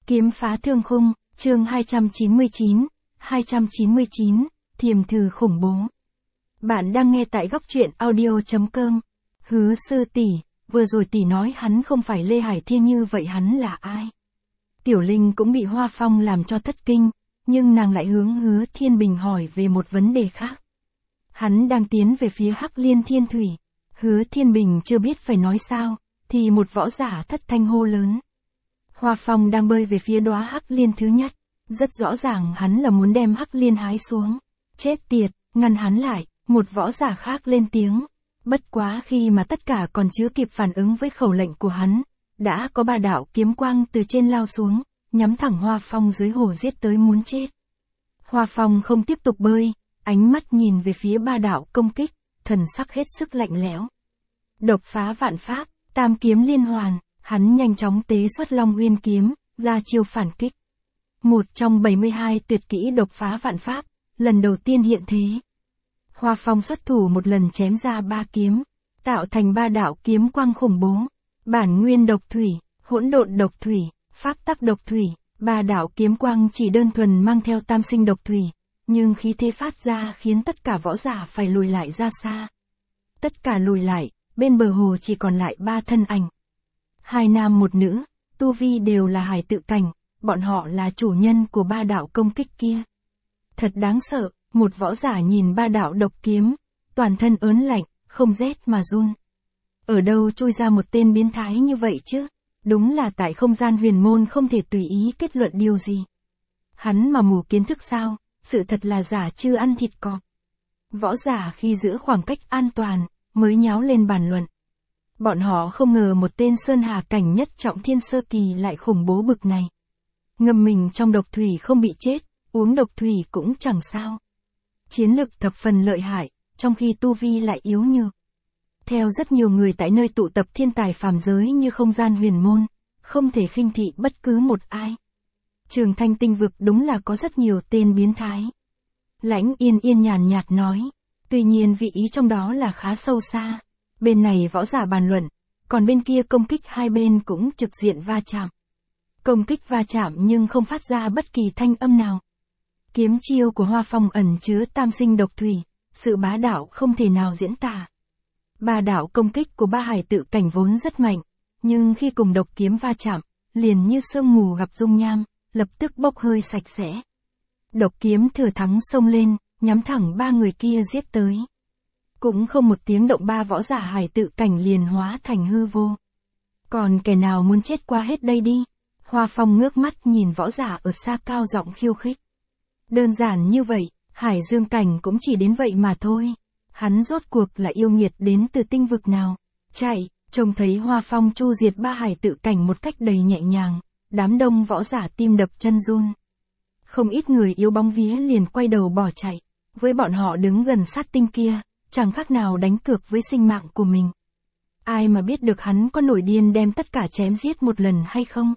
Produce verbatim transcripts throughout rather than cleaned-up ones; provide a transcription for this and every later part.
Kiếm phá thương khung, chương hai trăm chín mươi chín, hai trăm chín mươi chín, thiềm thử khủng bố. Bạn đang nghe tại góc truyện audio chấm com. Hứa sư tỷ, vừa rồi tỷ nói hắn không phải Lê Hải Thiên, như vậy hắn là ai? Tiểu Linh cũng bị Hoa Phong làm cho thất kinh, nhưng nàng lại hướng Hứa Thiên Bình hỏi về một vấn đề khác. Hắn đang tiến về phía Hắc Liên Thiên Thủy. Hứa Thiên Bình chưa biết phải nói sao, thì một võ giả thất thanh hô lớn. Hoa Phong đang bơi về phía đóa Hắc Liên thứ nhất, rất rõ ràng hắn là muốn đem Hắc Liên hái xuống. Chết tiệt, ngăn hắn lại, một võ giả khác lên tiếng. Bất quá khi mà tất cả còn chưa kịp phản ứng với khẩu lệnh của hắn, đã có ba đạo kiếm quang từ trên lao xuống, nhắm thẳng Hoa Phong dưới hồ giết tới muốn chết. Hoa Phong không tiếp tục bơi, ánh mắt nhìn về phía ba đạo công kích, thần sắc hết sức lạnh lẽo. Độc phá vạn pháp, tam kiếm liên hoàn, hắn nhanh chóng tế xuất Long Uyên kiếm, ra chiêu phản kích. Một trong bảy mươi hai tuyệt kỹ độc phá vạn pháp, lần đầu tiên hiện thế. Hoa Phong xuất thủ một lần chém ra ba kiếm, tạo thành ba đạo kiếm quang khủng bố. Bản nguyên độc thủy, hỗn độn độc thủy, pháp tắc độc thủy, ba đạo kiếm quang chỉ đơn thuần mang theo tam sinh độc thủy, nhưng khí thế phát ra khiến tất cả võ giả phải lùi lại ra xa. Tất cả lùi lại, bên bờ hồ chỉ còn lại ba thân ảnh. Hai nam một nữ, tu vi đều là hải tự cảnh, bọn họ là chủ nhân của ba đạo công kích kia. Thật đáng sợ, một võ giả nhìn ba đạo độc kiếm, toàn thân ớn lạnh, không rét mà run. Ở đâu chui ra một tên biến thái như vậy chứ? Đúng là tại không gian huyền môn không thể tùy ý kết luận điều gì. Hắn mà mù kiến thức sao, sự thật là giả chưa ăn thịt cọp. Võ giả khi giữ khoảng cách an toàn, mới nháo lên bàn luận. Bọn họ không ngờ một tên sơn hà cảnh nhất trọng thiên sơ kỳ lại khủng bố bực này. Ngâm mình trong độc thủy không bị chết, uống độc thủy cũng chẳng sao. Chiến lực thập phần lợi hại, trong khi tu vi lại yếu nhược. Theo rất nhiều người tại nơi tụ tập thiên tài phàm giới như không gian huyền môn, không thể khinh thị bất cứ một ai. Trường Thanh tinh vực đúng là có rất nhiều tên biến thái. Lãnh Yên Yên nhàn nhạt nói, tuy nhiên vị ý trong đó là khá sâu xa. Bên này võ giả bàn luận, còn bên kia công kích hai bên cũng trực diện va chạm. Công kích va chạm nhưng không phát ra bất kỳ thanh âm nào. Kiếm chiêu của Hoa Phong ẩn chứa tam sinh độc thủy, sự bá đạo không thể nào diễn tả. Ba đạo công kích của ba hải tự cảnh vốn rất mạnh, nhưng khi cùng độc kiếm va chạm, liền như sương mù gặp dung nham, lập tức bốc hơi sạch sẽ. Độc kiếm thừa thắng xông lên, nhắm thẳng ba người kia giết tới. Cũng không một tiếng động, ba võ giả hải tự cảnh liền hóa thành hư vô. Còn kẻ nào muốn chết qua hết đây đi? Hoa Phong ngước mắt nhìn võ giả ở xa cao giọng khiêu khích. Đơn giản như vậy, Hải Dương cảnh cũng chỉ đến vậy mà thôi. Hắn rốt cuộc là yêu nghiệt đến từ tinh vực nào? Chạy, trông thấy Hoa Phong chu diệt ba hải tự cảnh một cách đầy nhẹ nhàng, đám đông võ giả tim đập chân run. Không ít người yếu bóng vía liền quay đầu bỏ chạy, với bọn họ đứng gần sát tinh kia, chẳng khác nào đánh cược với sinh mạng của mình. Ai mà biết được hắn có nổi điên đem tất cả chém giết một lần hay không?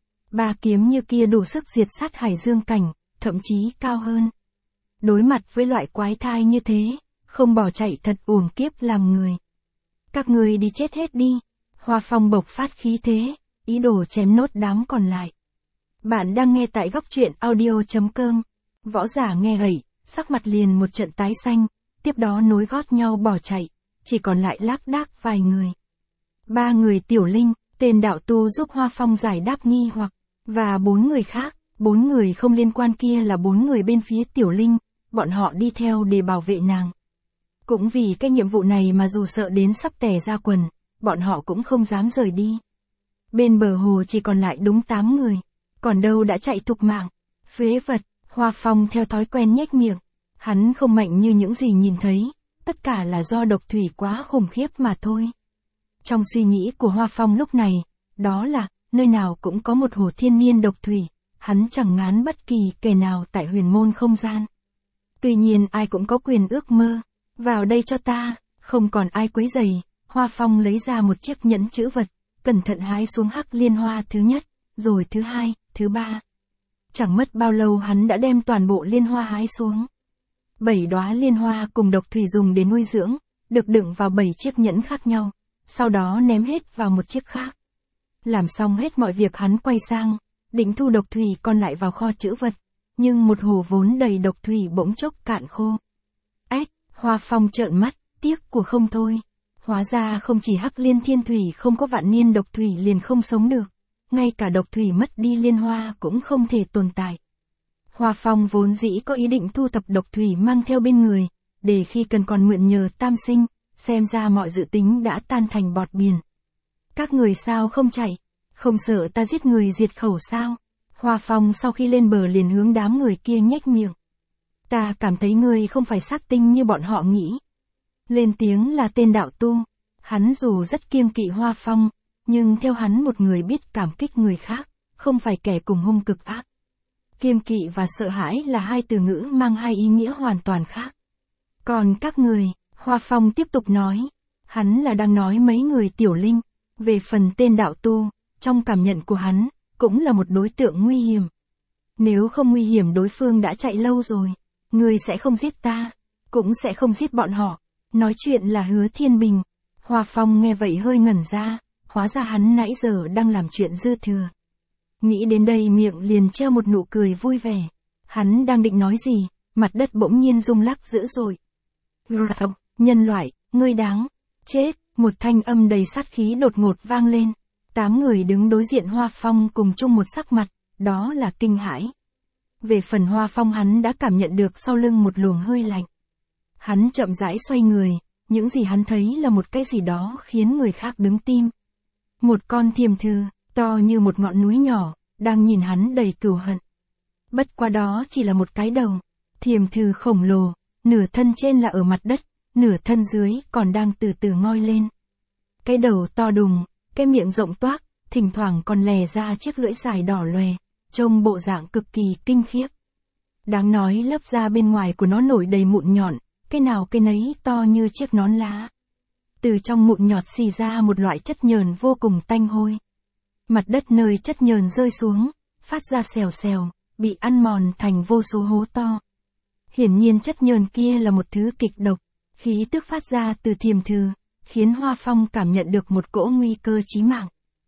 Ba kiếm như kia đủ sức diệt sát Hải Dương cảnh, thậm chí cao hơn. Đối mặt với loại quái thai như thế, không bỏ chạy thật uổng kiếp làm người. Các người đi chết hết đi. Hoa Phong bộc phát khí thế, ý đồ chém nốt đám còn lại. Bạn đang nghe tại góc truyện audio chấm com. Võ giả nghe vậy, sắc mặt liền một trận tái xanh, tiếp đó nối gót nhau bỏ chạy, chỉ còn lại lác đác vài người. Ba người Tiểu Linh, tên đạo tu giúp Hoa Phong giải đáp nghi hoặc, và bốn người khác, bốn người không liên quan kia là bốn người bên phía Tiểu Linh, bọn họ đi theo để bảo vệ nàng. Cũng vì cái nhiệm vụ này mà dù sợ đến sắp tè ra quần, bọn họ cũng không dám rời đi. Bên bờ hồ chỉ còn lại đúng tám người, còn đâu đã chạy thục mạng. Phế vật, Hoa Phong theo thói quen nhếch miệng. Hắn không mạnh như những gì nhìn thấy, tất cả là do độc thủy quá khủng khiếp mà thôi. Trong suy nghĩ của Hoa Phong lúc này, đó là, nơi nào cũng có một hồ thiên niên độc thủy, hắn chẳng ngán bất kỳ kẻ nào tại huyền môn không gian. Tuy nhiên ai cũng có quyền ước mơ, vào đây cho ta, không còn ai quấy rầy. Hoa Phong lấy ra một chiếc nhẫn chữ vật, cẩn thận hái xuống Hắc Liên Hoa thứ nhất, rồi thứ hai, thứ ba. Chẳng mất bao lâu hắn đã đem toàn bộ liên hoa hái xuống. Bảy đóa liên hoa cùng độc thủy dùng để nuôi dưỡng, được đựng vào bảy chiếc nhẫn khác nhau, sau đó ném hết vào một chiếc khác. Làm xong hết mọi việc hắn quay sang, định thu độc thủy còn lại vào kho trữ vật, nhưng một hồ vốn đầy độc thủy bỗng chốc cạn khô. Ếch, Hoa Phong trợn mắt, tiếc của không thôi. Hóa ra không chỉ Hắc Liên Thiên Thủy không có vạn niên độc thủy liền không sống được, ngay cả độc thủy mất đi liên hoa cũng không thể tồn tại. Hoa Phong vốn dĩ có ý định thu thập độc thủy mang theo bên người, để khi cần còn mượn nhờ Tam Sinh, xem ra mọi dự tính đã tan thành bọt biển. Các người sao không chạy, không sợ ta giết người diệt khẩu sao? Hoa Phong sau khi lên bờ liền hướng đám người kia nhếch miệng. Ta cảm thấy ngươi không phải sát tinh như bọn họ nghĩ. Lên tiếng là tên đạo tu, hắn dù rất kiêng kỵ Hoa Phong, nhưng theo hắn một người biết cảm kích người khác, không phải kẻ cùng hung cực ác. Kiêng kỵ và sợ hãi là hai từ ngữ mang hai ý nghĩa hoàn toàn khác. Còn các người, Hoa Phong tiếp tục nói, hắn là đang nói mấy người Tiểu Linh, về phần tên đạo tu, trong cảm nhận của hắn, cũng là một đối tượng nguy hiểm. Nếu không nguy hiểm đối phương đã chạy lâu rồi, người sẽ không giết ta, cũng sẽ không giết bọn họ. Nói chuyện là Hứa Thiên Bình. Hoa Phong nghe vậy hơi ngẩn ra, hóa ra hắn nãy giờ đang làm chuyện dư thừa. Nghĩ đến đây miệng liền treo một nụ cười vui vẻ. Hắn đang định nói gì, mặt đất bỗng nhiên rung lắc dữ dội. Nhân loại, ngươi đáng chết, một thanh âm đầy sát khí đột ngột vang lên. Tám người đứng đối diện Hoa Phong cùng chung một sắc mặt, đó là kinh hãi. Về phần Hoa Phong hắn đã cảm nhận được sau lưng một luồng hơi lạnh. Hắn chậm rãi xoay người, những gì hắn thấy là một cái gì đó khiến người khác đứng tim. Một con thiềm thư, to như một ngọn núi nhỏ, đang nhìn hắn đầy cừu hận. Bất quá đó chỉ là một cái đầu. Thiềm thư khổng lồ, nửa thân trên là ở mặt đất, nửa thân dưới còn đang từ từ ngoi lên. Cái đầu to đùng, cái miệng rộng toác, thỉnh thoảng còn lè ra chiếc lưỡi dài đỏ lòe, trông bộ dạng cực kỳ kinh khiếp. Đáng nói lớp da bên ngoài của nó nổi đầy mụn nhọn, cái nào cái nấy to như chiếc nón lá. Từ trong mụn nhọt xì ra một loại chất nhờn vô cùng tanh hôi. Mặt đất nơi chất nhờn rơi xuống, phát ra xèo xèo, bị ăn mòn thành vô số hố to. Hiển nhiên chất nhờn kia là một thứ kịch độc, khí tức phát ra từ thiềm thư, khiến Hoa Phong cảm nhận được một cỗ nguy cơ chí mạng.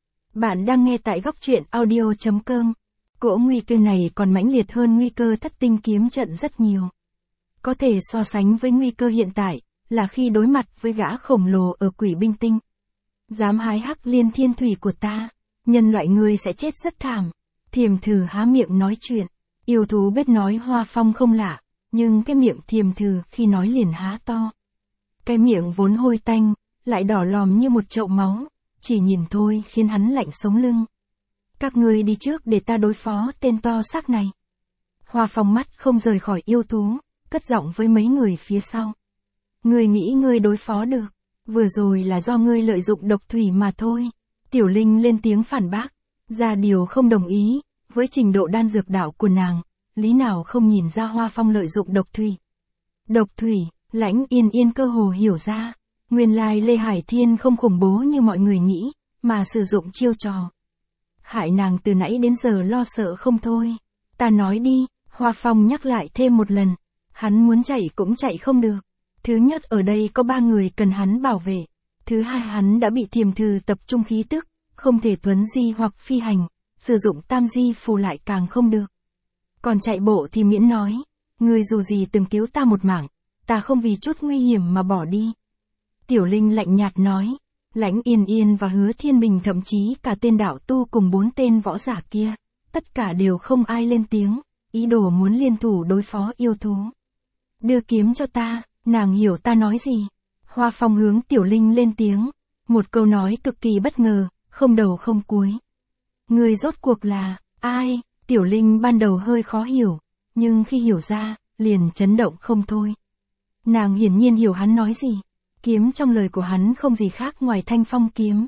Bạn đang nghe tại góc truyện audio chấm com. Cỗ nguy cơ này còn mãnh liệt hơn nguy cơ thất tinh kiếm trận rất nhiều. Có thể so sánh với nguy cơ hiện tại, là khi đối mặt với gã khổng lồ ở Quỷ Binh Tinh. Dám hái Hắc Liên Thiên Thủy của ta, nhân loại ngươi sẽ chết rất thảm. Thiềm thư há miệng nói chuyện, yêu thú biết nói Hoa Phong không lạ, nhưng cái miệng thiềm thư khi nói liền há to. Cái miệng vốn hôi tanh, lại đỏ lòm như một chậu máu, chỉ nhìn thôi khiến hắn lạnh sống lưng. Các ngươi đi trước để ta đối phó tên to xác này. Hoa Phong mắt không rời khỏi yêu thú, cất giọng với mấy người phía sau. Ngươi nghĩ ngươi đối phó được, vừa rồi là do ngươi lợi dụng độc thủy mà thôi. Tiểu Linh lên tiếng phản bác, ra điều không đồng ý, với trình độ đan dược đạo của nàng, lý nào không nhìn ra Hoa Phong lợi dụng độc thủy. Độc thủy, Lãnh Yên Yên cơ hồ hiểu ra, nguyên lai Lê Hải Thiên không khủng bố như mọi người nghĩ, mà sử dụng chiêu trò. Hại nàng từ nãy đến giờ lo sợ không thôi. Ta nói đi, Hoa Phong nhắc lại thêm một lần, hắn muốn chạy cũng chạy không được. Thứ nhất ở đây có ba người cần hắn bảo vệ. Thứ hai hắn đã bị thiềm thư tập trung khí tức, không thể thuấn di hoặc phi hành, sử dụng tam di phù lại càng không được. Còn chạy bộ thì miễn nói, ngươi dù gì từng cứu ta một mạng, ta không vì chút nguy hiểm mà bỏ đi. Tiểu Linh lạnh nhạt nói, Lãnh Yên Yên và Hứa Thiên Bình thậm chí cả tên đạo tu cùng bốn tên võ giả kia, tất cả đều không ai lên tiếng, ý đồ muốn liên thủ đối phó yêu thú. Đưa kiếm cho ta, nàng hiểu ta nói gì. Hoa Phong hướng Tiểu Linh lên tiếng, một câu nói cực kỳ bất ngờ, không đầu không cuối. Người rốt cuộc là, ai? Tiểu Linh ban đầu hơi khó hiểu, nhưng khi hiểu ra, liền chấn động không thôi. Nàng hiển nhiên hiểu hắn nói gì. Kiếm trong lời của hắn không gì khác ngoài thanh phong kiếm.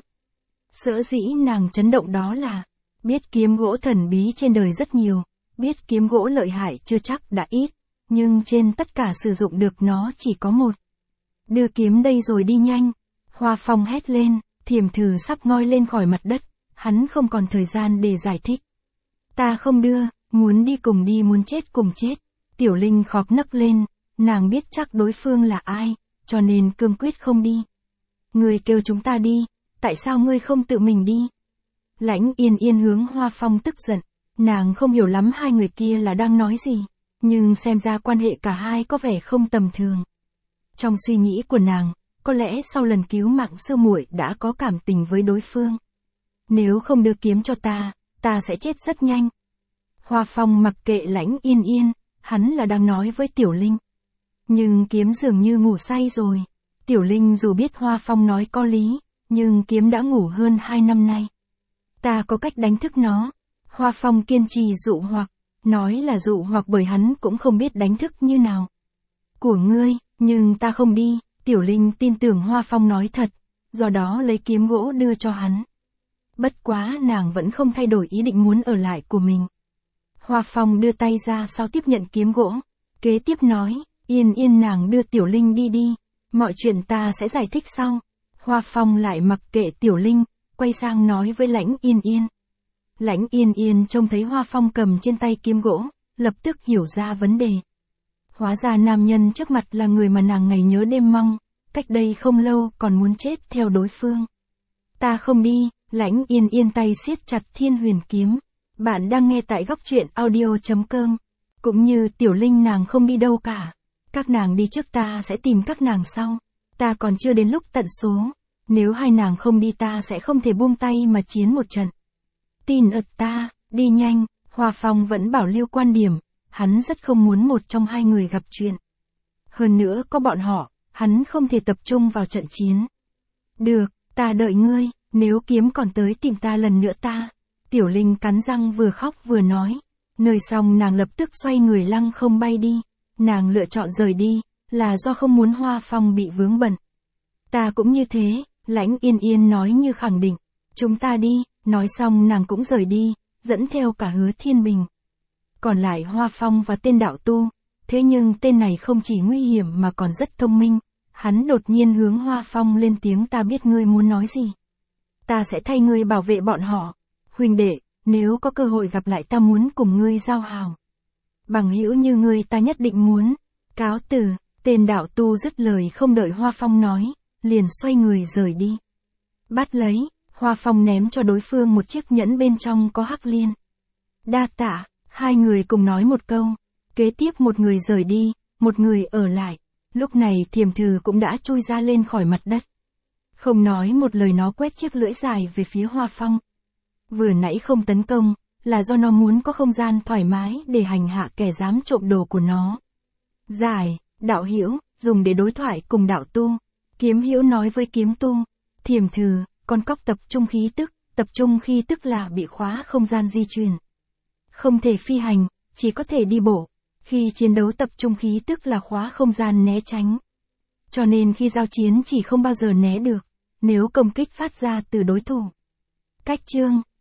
Sở dĩ nàng chấn động đó là, biết kiếm gỗ thần bí trên đời rất nhiều, biết kiếm gỗ lợi hại chưa chắc đã ít, nhưng trên tất cả sử dụng được nó chỉ có một. Đưa kiếm đây rồi đi nhanh. Hoa Phong hét lên, thiềm thư sắp ngoi lên khỏi mặt đất, hắn không còn thời gian để giải thích. Ta không đưa, muốn đi cùng đi muốn chết cùng chết. Tiểu Linh khóc nấc lên, nàng biết chắc đối phương là ai, cho nên cương quyết không đi. Ngươi kêu chúng ta đi, tại sao ngươi không tự mình đi? Lãnh Yên Yên hướng Hoa Phong tức giận, Nàng không hiểu lắm hai người kia là đang nói gì, nhưng xem ra quan hệ cả hai có vẻ không tầm thường. Trong suy nghĩ của nàng, có lẽ sau lần cứu mạng sư muội đã có cảm tình với đối phương. Nếu không đưa kiếm cho ta, ta sẽ chết rất nhanh. Hoa Phong mặc kệ Lãnh Yên Yên, hắn là đang nói với Tiểu Linh. Nhưng kiếm dường như ngủ say rồi. Tiểu Linh dù biết Hoa Phong nói có lý, nhưng kiếm đã ngủ hơn hai năm nay. Ta có cách đánh thức nó. Hoa Phong kiên trì dụ hoặc, nói là dụ hoặc bởi hắn cũng không biết đánh thức như nào. Của ngươi, nhưng ta không đi. Tiểu Linh tin tưởng Hoa Phong nói thật, do đó lấy kiếm gỗ đưa cho hắn. Bất quá nàng vẫn không thay đổi ý định muốn ở lại của mình. Hoa Phong đưa tay ra sau tiếp nhận kiếm gỗ, kế tiếp nói, Yên Yên nàng đưa Tiểu Linh đi đi, mọi chuyện ta sẽ giải thích sau. Hoa Phong lại mặc kệ Tiểu Linh, quay sang nói với Lãnh Yên Yên. Lãnh Yên Yên trông thấy Hoa Phong cầm trên tay kiếm gỗ, lập tức hiểu ra vấn đề. Hóa ra nam nhân trước mặt là người mà nàng ngày nhớ đêm mong, cách đây không lâu còn muốn chết theo đối phương. Ta không đi. Lãnh Yên Yên tay siết chặt Thiên Huyền kiếm. Bạn đang nghe tại góc truyện audio chấm com. Cũng như Tiểu Linh nàng không đi đâu cả. Các nàng đi trước ta sẽ tìm các nàng sau. Ta còn chưa đến lúc tận số. Nếu hai nàng không đi ta sẽ không thể buông tay mà chiến một trận. Tin ợt ta, đi nhanh. Hoa Phong vẫn bảo lưu quan điểm. Hắn rất không muốn một trong hai người gặp chuyện. Hơn nữa có bọn họ, hắn không thể tập trung vào trận chiến. Được, ta đợi ngươi. Nếu kiếm còn tới tìm ta lần nữa ta. Tiểu Linh cắn răng vừa khóc vừa nói. Nơi xong nàng lập tức xoay người lăng không bay đi. Nàng lựa chọn rời đi, là do không muốn Hoa Phong bị vướng bận. Ta cũng như thế, Lãnh Yên Yên nói như khẳng định. Chúng ta đi, nói xong nàng cũng rời đi, dẫn theo cả Hứa Thiên Bình. Còn lại Hoa Phong và tên đạo tu. Thế nhưng tên này không chỉ nguy hiểm mà còn rất thông minh. Hắn đột nhiên hướng Hoa Phong lên tiếng, ta biết ngươi muốn nói gì. Ta sẽ thay ngươi bảo vệ bọn họ. Huynh đệ, nếu có cơ hội gặp lại ta muốn cùng ngươi giao hảo. Bằng hữu như ngươi ta nhất định muốn. Cáo từ, tên đạo tu dứt lời không đợi Hoa Phong nói, liền xoay người rời đi. Bắt lấy, Hoa Phong ném cho đối phương một chiếc nhẫn bên trong có hắc liên. Đa tạ, hai người cùng nói một câu. Kế tiếp một người rời đi, một người ở lại. Lúc này Thiềm Thử cũng đã chui ra lên khỏi mặt đất. Không nói một lời nó quét chiếc lưỡi dài về phía Hoa Phong. Vừa nãy không tấn công, là do nó muốn có không gian thoải mái để hành hạ kẻ dám trộm đồ của nó. Giải, đạo hữu, dùng để đối thoại cùng đạo tu. Kiếm hữu nói với kiếm tu. Thiềm Thử, con cóc tập trung khí tức, tập trung khí tức là bị khóa không gian di chuyển. Không thể phi hành, chỉ có thể đi bộ. Khi chiến đấu tập trung khí tức là khóa không gian né tránh. Cho nên khi giao chiến chỉ không bao giờ né được, nếu công kích phát ra từ đối thủ. Cách chương,